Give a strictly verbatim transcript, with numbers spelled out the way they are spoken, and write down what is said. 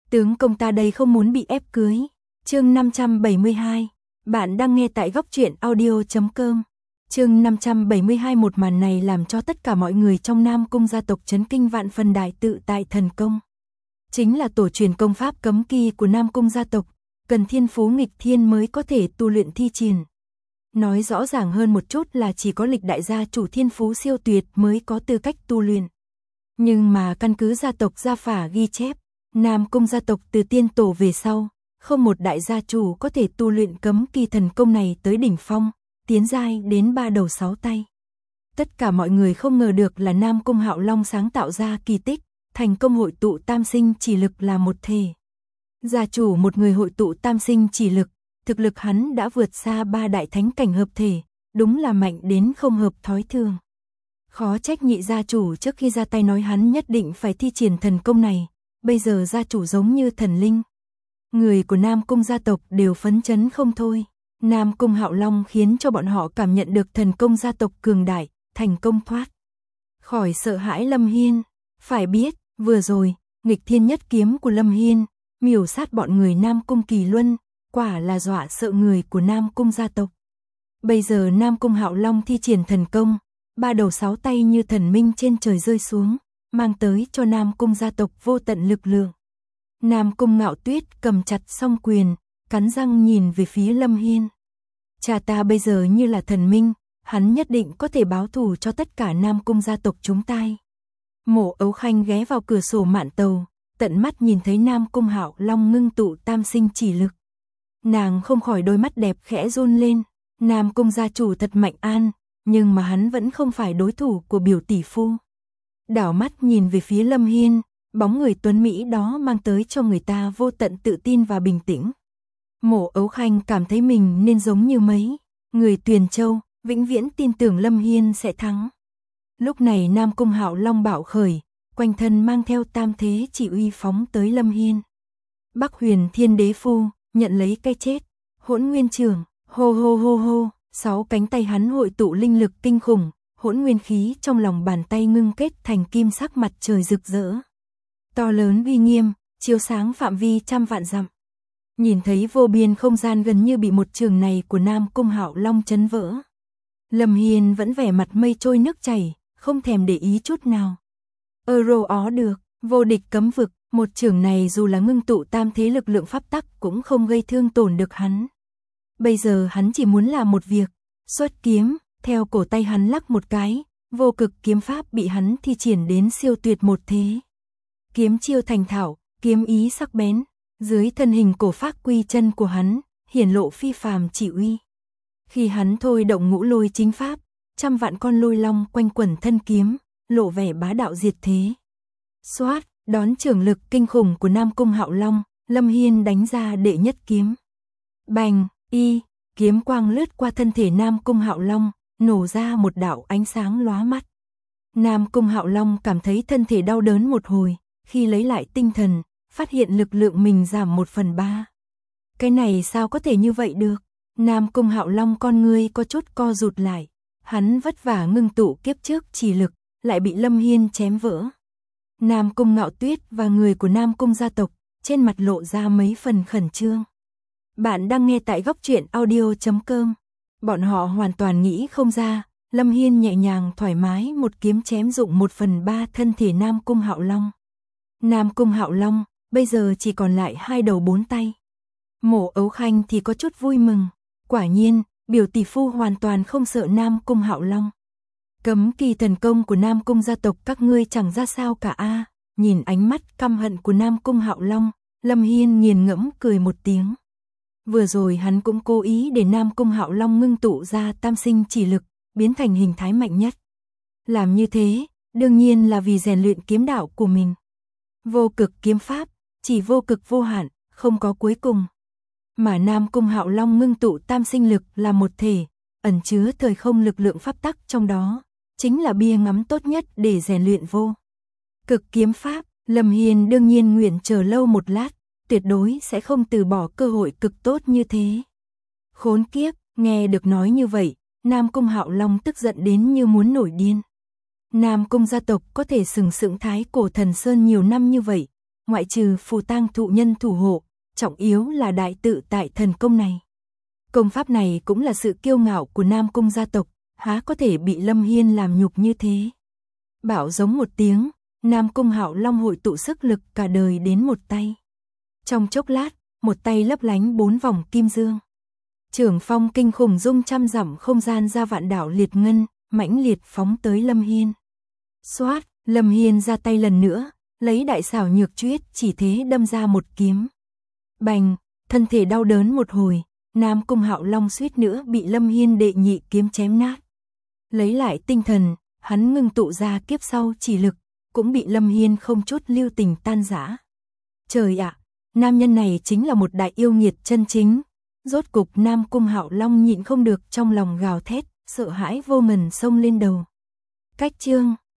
Tướng công ta đây không muốn bị ép cưới. Chương năm trăm bảy mươi hai. Bạn đang nghe tại góc truyện audio chấm com. Chương năm trăm bảy mươi hai. Một màn này làm cho tất cả mọi người trong Nam Cung gia tộc chấn kinh vạn phần. Đại tự tại thần công chính là tổ truyền công pháp cấm kỵ của Nam Cung gia tộc, cần thiên phú nghịch thiên mới có thể tu luyện thi triển. Nói rõ ràng hơn một chút là chỉ có lịch đại gia chủ thiên phú siêu tuyệt mới có tư cách tu luyện. Nhưng mà căn cứ gia tộc gia phả ghi chép, Nam Cung gia tộc từ tiên tổ về sau, không một đại gia chủ có thể tu luyện cấm kỵ thần công này tới đỉnh phong, tiến giai đến ba đầu sáu tay. Tất cả mọi người không ngờ được là Nam Cung Hạo Long sáng tạo ra kỳ tích, thành công hội tụ tam sinh chỉ lực là một thể. Gia chủ một người hội tụ tam sinh chỉ lực, thực lực hắn đã vượt xa ba đại thánh cảnh hợp thể, đúng là mạnh đến không hợp thói thường. Khó trách nhị gia chủ trước khi ra tay nói hắn nhất định phải thi triển thần công này, bây giờ gia chủ giống như thần linh. Người của Nam Cung gia tộc đều phấn chấn không thôi. Nam Cung Hạo Long khiến cho bọn họ cảm nhận được thần công gia tộc cường đại, thành công thoát khỏi sợ hãi Lâm Hiên. Phải biết, vừa rồi, nghịch thiên nhất kiếm của Lâm Hiên, miểu sát bọn người Nam Cung Kỳ Luân, quả là dọa sợ người của Nam Cung gia tộc. Bây giờ Nam Cung Hạo Long thi triển thần công, ba đầu sáu tay như thần minh trên trời rơi xuống, mang tới cho Nam Cung gia tộc vô tận lực lượng. Nam Cung Ngạo Tuyết cầm chặt song quyền, cắn răng nhìn về phía Lâm Hiên. Cha ta bây giờ như là thần minh, hắn nhất định có thể báo thù cho tất cả Nam Cung gia tộc chúng ta. Mộ Ấu Khanh ghé vào cửa sổ mạn tàu, tận mắt nhìn thấy Nam Cung Hạo Long ngưng tụ tam sinh chỉ lực. Nàng không khỏi đôi mắt đẹp khẽ run lên. Nam Cung gia chủ thật mạnh an, nhưng mà hắn vẫn không phải đối thủ của biểu tỷ phu. Đảo mắt nhìn về phía Lâm Hiên, bóng người tuấn Mỹ đó mang tới cho người ta vô tận tự tin và bình tĩnh. Mộ Ấu Khanh cảm thấy mình nên giống như mấy người Tuyền Châu, vĩnh viễn tin tưởng Lâm Hiên sẽ thắng. Lúc này Nam Cung Hạo Long bạo khởi, quanh thân mang theo tam thế chỉ uy phóng tới Lâm Hiên. Bắc Huyền Thiên Đế Phu, nhận lấy cái chết. Hỗn Nguyên Trường, hô hô hô hô, sáu cánh tay hắn hội tụ linh lực kinh khủng, hỗn nguyên khí trong lòng bàn tay ngưng kết thành kim sắc mặt trời rực rỡ. To lớn uy nghiêm, chiếu sáng phạm vi trăm vạn dặm. Nhìn thấy vô biên không gian gần như bị một trường này của Nam Cung Hạo Long chấn vỡ. Lâm Hiên vẫn vẻ mặt mây trôi nước chảy, không thèm để ý chút nào. Euro ó được, vô địch cấm vực, một trường này dù là ngưng tụ tam thế lực lượng pháp tắc cũng không gây thương tổn được hắn. Bây giờ hắn chỉ muốn làm một việc, xuất kiếm, theo cổ tay hắn lắc một cái, vô cực kiếm pháp bị hắn thi triển đến siêu tuyệt một thế. Kiếm chiêu thành thạo, kiếm ý sắc bén, dưới thân hình cổ phác quy chân của hắn, hiển lộ phi phàm chỉ uy. Khi hắn thôi động ngũ lôi chính pháp, trăm vạn con lôi long quanh quẩn thân kiếm, lộ vẻ bá đạo diệt thế. Xoát, đón trường lực kinh khủng của Nam Cung Hạo Long, Lâm Hiên đánh ra đệ nhất kiếm. Bành, y, kiếm quang lướt qua thân thể Nam Cung Hạo Long, nổ ra một đạo ánh sáng lóa mắt. Nam Cung Hạo Long cảm thấy thân thể đau đớn một hồi, khi lấy lại tinh thần, phát hiện lực lượng mình giảm một phần ba. Cái này sao có thể như vậy được? Nam Cung Hạo Long con ngươi có chút co rụt lại. Hắn vất vả ngưng tụ kiếp trước chỉ lực, lại bị Lâm Hiên chém vỡ. Nam Cung Ngạo Tuyết và người của Nam Cung gia tộc, trên mặt lộ ra mấy phần khẩn trương. Bạn đang nghe tại góc truyện audio chấm com. Bọn họ hoàn toàn nghĩ không ra, Lâm Hiên nhẹ nhàng thoải mái một kiếm chém dụng một phần ba thân thể Nam Cung Hạo Long. Nam Cung Hạo Long, bây giờ chỉ còn lại hai đầu bốn tay. Mộ Ấu Khanh thì có chút vui mừng. Quả nhiên, biểu tỷ phu hoàn toàn không sợ Nam Cung Hạo Long. Cấm kỳ thần công của Nam Cung gia tộc các ngươi chẳng ra sao cả a. Nhìn ánh mắt căm hận của Nam Cung Hạo Long, Lâm Hiên nghiền ngẫm cười một tiếng. Vừa rồi hắn cũng cố ý để Nam Cung Hạo Long ngưng tụ ra tam sinh chỉ lực, biến thành hình thái mạnh nhất. Làm như thế, đương nhiên là vì rèn luyện kiếm đạo của mình. Vô cực kiếm pháp, chỉ vô cực vô hạn, không có cuối cùng. Mà Nam Cung Hạo Long ngưng tụ tam sinh lực là một thể, ẩn chứa thời không lực lượng pháp tắc trong đó, chính là bia ngắm tốt nhất để rèn luyện vô cực kiếm pháp. Lâm Hiên đương nhiên nguyện chờ lâu một lát, tuyệt đối sẽ không từ bỏ cơ hội cực tốt như thế. Khốn kiếp, nghe được nói như vậy, Nam Cung Hạo Long tức giận đến như muốn nổi điên. Nam Cung gia tộc có thể sừng sững thái cổ thần sơn nhiều năm như vậy, ngoại trừ phù tang thụ nhân thủ hộ, trọng yếu là đại tự tại thần công này. Công pháp này cũng là sự kiêu ngạo của Nam Cung gia tộc, há có thể bị Lâm Hiên làm nhục như thế. Bảo giống một tiếng, Nam Cung Hạo Long hội tụ sức lực cả đời đến một tay. Trong chốc lát, một tay lấp lánh bốn vòng kim dương. Trưởng phong kinh khủng dung trăm dặm không gian ra vạn đảo liệt ngân, mãnh liệt phóng tới Lâm Hiên. Xoát, Lâm Hiên ra tay lần nữa, lấy đại xảo nhược chuyết chỉ thế đâm ra một kiếm. Bành, thân thể đau đớn một hồi, Nam Cung Hạo Long suýt nữa bị Lâm Hiên đệ nhị kiếm chém nát. Lấy lại tinh thần, hắn ngưng tụ ra kiếp sau chỉ lực, cũng bị Lâm Hiên không chút lưu tình tan rã. Trời ạ, nam nhân này chính là một đại yêu nghiệt chân chính. Rốt cục Nam Cung Hạo Long nhịn không được trong lòng gào thét, sợ hãi vô ngần xông lên đầu. Cách chương